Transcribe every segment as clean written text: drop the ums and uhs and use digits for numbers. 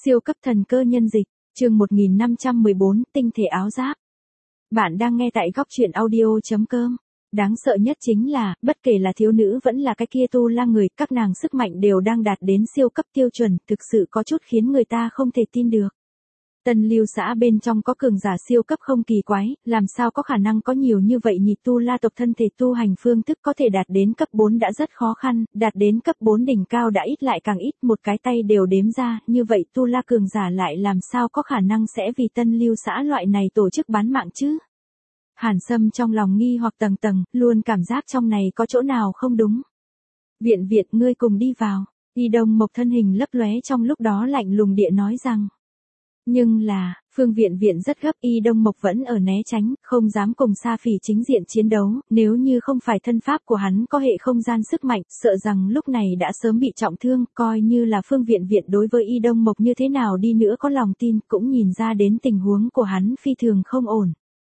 Siêu cấp thần cơ nhân dịch, chương 1514, tinh thể áo giáp. Bạn đang nghe tại góc truyện audio.com. Đáng sợ nhất chính là, bất kể là thiếu nữ vẫn là cái kia tu la người, các nàng sức mạnh đều đang đạt đến siêu cấp tiêu chuẩn, thực sự có chút khiến người ta không thể tin được. Tân Lưu xã bên trong có cường giả siêu cấp không kỳ quái, làm sao có khả năng có nhiều như vậy nhị tu la tộc thân thể tu hành phương thức có thể đạt đến cấp 4 đã rất khó khăn, đạt đến cấp 4 đỉnh cao đã ít lại càng ít, một cái tay đều đếm ra, như vậy tu la cường giả lại làm sao có khả năng sẽ vì Tân Lưu xã loại này tổ chức bán mạng chứ? Hàn Sâm trong lòng nghi hoặc tầng tầng, luôn cảm giác trong này có chỗ nào không đúng. Viện, ngươi cùng đi vào. Y Đông Mộc thân hình lấp lóe trong lúc đó lạnh lùng địa nói rằng. Nhưng là, Phương Viện rất gấp, Y Đông Mộc vẫn ở né tránh, không dám cùng Sa Phỉ chính diện chiến đấu, nếu như không phải thân pháp của hắn có hệ không gian sức mạnh, sợ rằng lúc này đã sớm bị trọng thương, coi như là Phương Viện đối với Y Đông Mộc như thế nào đi nữa có lòng tin, cũng nhìn ra đến tình huống của hắn phi thường không ổn.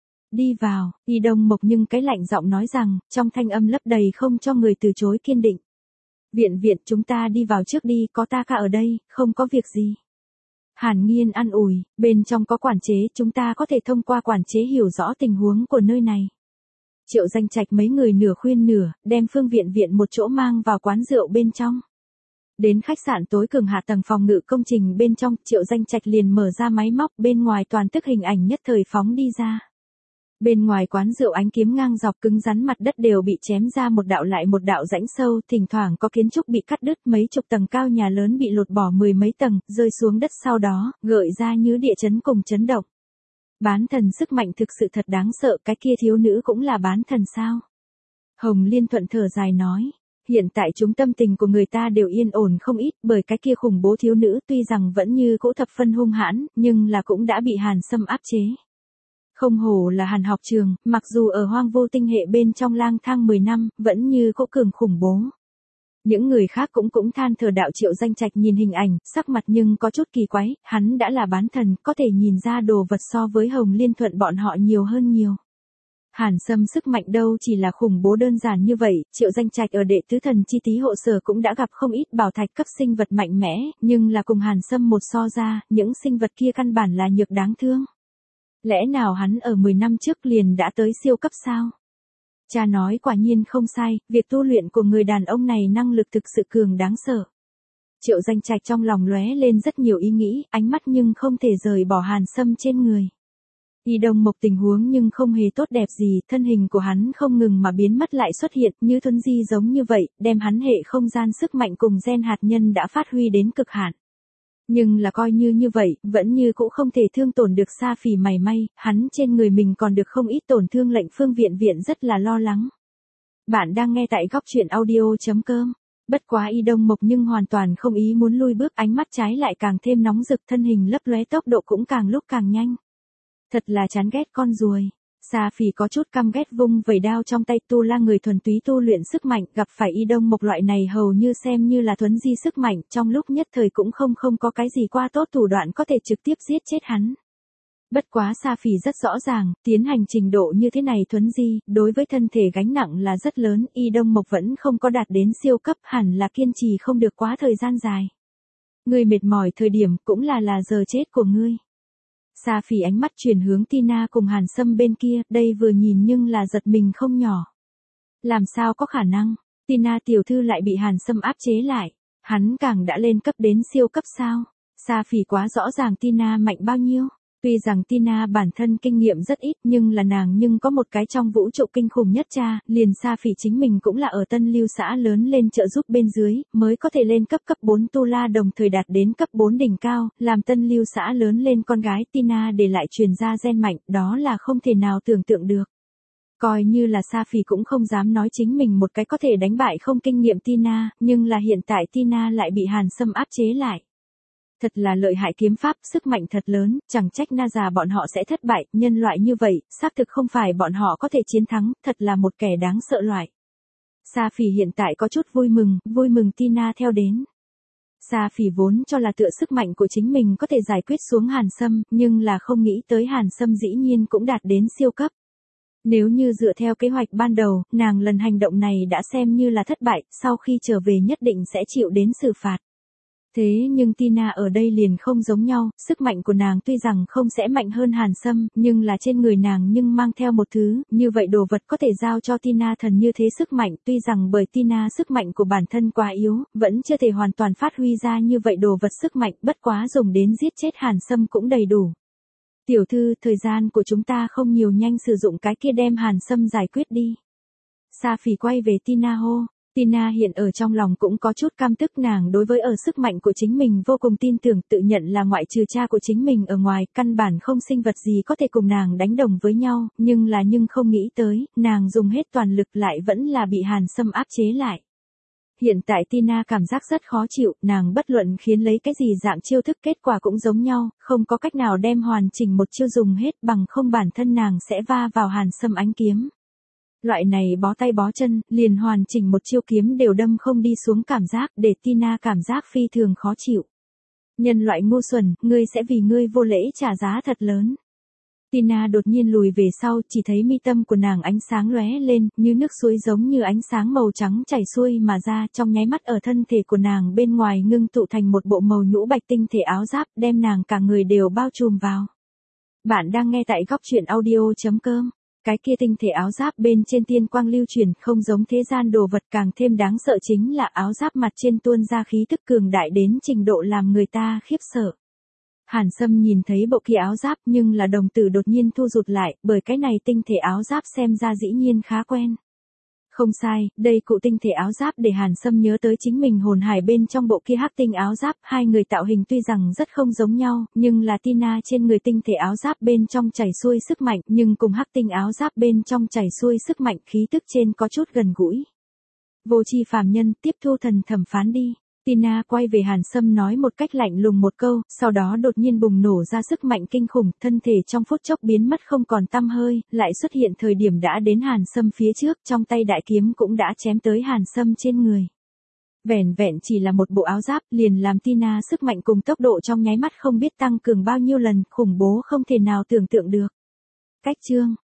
Đi vào, Y Đông Mộc nhưng cái lạnh giọng nói rằng, trong thanh âm lấp đầy không cho người từ chối kiên định. Viện, chúng ta đi vào trước đi, có ta cả ở đây, không có việc gì. Hàn Nghiên an ủi, bên trong có quản chế, chúng ta có thể thông qua quản chế hiểu rõ tình huống của nơi này. Triệu Danh Trạch mấy người nửa khuyên nửa, đem Phương Viện một chỗ mang vào quán rượu bên trong. Đến khách sạn tối cường hạ tầng phòng ngự công trình bên trong, Triệu Danh Trạch liền mở ra máy móc, bên ngoài toàn tức hình ảnh nhất thời phóng đi ra. Bên ngoài quán rượu ánh kiếm ngang dọc cứng rắn mặt đất đều bị chém ra một đạo lại một đạo rãnh sâu, thỉnh thoảng có kiến trúc bị cắt đứt, mấy chục tầng cao nhà lớn bị lột bỏ mười mấy tầng, rơi xuống đất sau đó, gợi ra như địa chấn cùng chấn động. Bán thần sức mạnh thực sự thật đáng sợ, cái kia thiếu nữ cũng là bán thần sao? Hồng Liên Thuận thở dài nói. Hiện tại chúng tâm tình của người ta đều yên ổn không ít, bởi cái kia khủng bố thiếu nữ tuy rằng vẫn như cũ thập phân hung hãn, nhưng là cũng đã bị Hàn Sâm áp chế. Không hổ là Hàn học trường, mặc dù ở hoang vô tinh hệ bên trong lang thang 10 năm, vẫn như cỗ cường khủng bố. Những người khác cũng than thở. Đạo Triệu Danh Trạch nhìn hình ảnh, sắc mặt nhưng có chút kỳ quái, hắn đã là bán thần, có thể nhìn ra đồ vật so với Hồng Liên Thuận bọn họ nhiều hơn nhiều. Hàn Sâm sức mạnh đâu chỉ là khủng bố đơn giản như vậy, Triệu Danh Trạch ở đệ tứ thần chi tí hộ sở cũng đã gặp không ít bảo thạch cấp sinh vật mạnh mẽ, nhưng là cùng Hàn Sâm một so ra, những sinh vật kia căn bản là nhược đáng thương. Lẽ nào hắn ở 10 năm trước liền đã tới siêu cấp sao? Cha nói quả nhiên không sai, việc tu luyện của người đàn ông này năng lực thực sự cường đáng sợ. Triệu Danh Trạch trong lòng lóe lên rất nhiều ý nghĩ, ánh mắt nhưng không thể rời bỏ Hàn Sâm trên người. Y Đông Mộc tình huống nhưng không hề tốt đẹp gì, thân hình của hắn không ngừng mà biến mất lại xuất hiện như thuấn di giống như vậy, đem hắn hệ không gian sức mạnh cùng gen hạt nhân đã phát huy đến cực hạn. Nhưng là coi như vậy, vẫn như cũng không thể thương tổn được Sa Phỉ mảy may, hắn trên người mình còn được không ít tổn thương. Lệnh Phương Viện rất là lo lắng. Bạn đang nghe tại góc truyện audio.com. Bất quá Y Đông Mộc nhưng hoàn toàn không ý muốn lui bước, ánh mắt trái lại càng thêm nóng rực, thân hình lấp lóe tốc độ cũng càng lúc càng nhanh. Thật là chán ghét con ruồi. Sa Phỉ có chút căm ghét vung vẩy đao trong tay, tu la người thuần túy tu luyện sức mạnh, gặp phải Y Đông Mộc loại này hầu như xem như là thuấn di sức mạnh, trong lúc nhất thời cũng không có cái gì qua tốt thủ đoạn có thể trực tiếp giết chết hắn. Bất quá Sa Phỉ rất rõ ràng, tiến hành trình độ như thế này thuấn di, đối với thân thể gánh nặng là rất lớn, Y Đông Mộc vẫn không có đạt đến siêu cấp, hẳn là kiên trì không được quá thời gian dài. Ngươi mệt mỏi thời điểm cũng là giờ chết của ngươi. Sa Phỉ ánh mắt chuyển hướng Tina cùng Hàn Sâm bên kia, đây vừa nhìn nhưng là giật mình không nhỏ. Làm sao có khả năng, Tina tiểu thư lại bị Hàn Sâm áp chế lại, hắn càng đã lên cấp đến siêu cấp sao? Sa Phỉ quá rõ ràng Tina mạnh bao nhiêu. Tuy rằng Tina bản thân kinh nghiệm rất ít, nhưng là nàng nhưng có một cái trong vũ trụ kinh khủng nhất cha, liền Sa Phỉ chính mình cũng là ở Tân Lưu xã lớn lên trợ giúp bên dưới, mới có thể lên cấp 4 tu la đồng thời đạt đến cấp 4 đỉnh cao, làm Tân Lưu xã lớn lên con gái Tina để lại truyền ra gen mạnh, đó là không thể nào tưởng tượng được. Coi như là Sa Phỉ cũng không dám nói chính mình một cái có thể đánh bại không kinh nghiệm Tina, nhưng là hiện tại Tina lại bị Hàn Sâm áp chế lại. Thật là lợi hại kiếm pháp, sức mạnh thật lớn, chẳng trách Na già bọn họ sẽ thất bại, nhân loại như vậy, xác thực không phải bọn họ có thể chiến thắng, thật là một kẻ đáng sợ loại. Sa Phỉ hiện tại có chút vui mừng Tina theo đến. Sa Phỉ vốn cho là tựa sức mạnh của chính mình có thể giải quyết xuống Hàn Sâm, nhưng là không nghĩ tới Hàn Sâm dĩ nhiên cũng đạt đến siêu cấp. Nếu như dựa theo kế hoạch ban đầu, nàng lần hành động này đã xem như là thất bại, sau khi trở về nhất định sẽ chịu đến xử phạt. Thế nhưng Tina ở đây liền không giống nhau, sức mạnh của nàng tuy rằng không sẽ mạnh hơn Hàn Sâm, nhưng là trên người nàng nhưng mang theo một thứ, như vậy đồ vật có thể giao cho Tina thần như thế sức mạnh, tuy rằng bởi Tina sức mạnh của bản thân quá yếu, vẫn chưa thể hoàn toàn phát huy ra như vậy đồ vật sức mạnh, bất quá dùng đến giết chết Hàn Sâm cũng đầy đủ. Tiểu thư, thời gian của chúng ta không nhiều, nhanh sử dụng cái kia đem Hàn Sâm giải quyết đi. Sa Phỉ quay về Tina hô. Tina hiện ở trong lòng cũng có chút cam tức, nàng đối với ở sức mạnh của chính mình vô cùng tin tưởng, tự nhận là ngoại trừ cha của chính mình ở ngoài, căn bản không sinh vật gì có thể cùng nàng đánh đồng với nhau, nhưng không nghĩ tới, nàng dùng hết toàn lực lại vẫn là bị Hàn Sâm áp chế lại. Hiện tại Tina cảm giác rất khó chịu, nàng bất luận khiến lấy cái gì dạng chiêu thức kết quả cũng giống nhau, không có cách nào đem hoàn chỉnh một chiêu dùng hết, bằng không bản thân nàng sẽ va vào Hàn Sâm ánh kiếm. Loại này bó tay bó chân, liền hoàn chỉnh một chiêu kiếm đều đâm không đi xuống cảm giác, để Tina cảm giác phi thường khó chịu. Nhân loại ngu xuẩn, ngươi sẽ vì ngươi vô lễ trả giá thật lớn. Tina đột nhiên lùi về sau, chỉ thấy mi tâm của nàng ánh sáng lóe lên, như nước suối giống như ánh sáng màu trắng chảy xuôi mà ra, trong nháy mắt ở thân thể của nàng bên ngoài ngưng tụ thành một bộ màu nhũ bạch tinh thể áo giáp, đem nàng cả người đều bao trùm vào. Bạn đang nghe tại góc truyện audio.com. Cái kia tinh thể áo giáp bên trên tiên quang lưu truyền, không giống thế gian đồ vật, càng thêm đáng sợ chính là áo giáp mặt trên tuôn ra khí tức cường đại đến trình độ làm người ta khiếp sợ. Hàn Sâm nhìn thấy bộ kia áo giáp nhưng là đồng tử đột nhiên thu rụt lại, bởi cái này tinh thể áo giáp xem ra dĩ nhiên khá quen. Không sai, đây cụ tinh thể áo giáp để Hàn Sâm nhớ tới chính mình hồn hải bên trong bộ kia hắc tinh áo giáp, hai người tạo hình tuy rằng rất không giống nhau, nhưng là Tina trên người tinh thể áo giáp bên trong chảy xuôi sức mạnh, nhưng cùng hắc tinh áo giáp bên trong chảy xuôi sức mạnh khí tức trên có chút gần gũi. Vô tri phàm nhân, tiếp thu thần thẩm phán đi. Tina quay về Hàn Sâm nói một cách lạnh lùng một câu, sau đó đột nhiên bùng nổ ra sức mạnh kinh khủng, thân thể trong phút chốc biến mất không còn tăm hơi, lại xuất hiện thời điểm đã đến Hàn Sâm phía trước, trong tay đại kiếm cũng đã chém tới Hàn Sâm trên người. Vẻn vẹn chỉ là một bộ áo giáp, liền làm Tina sức mạnh cùng tốc độ trong nháy mắt không biết tăng cường bao nhiêu lần, khủng bố không thể nào tưởng tượng được. Cách chương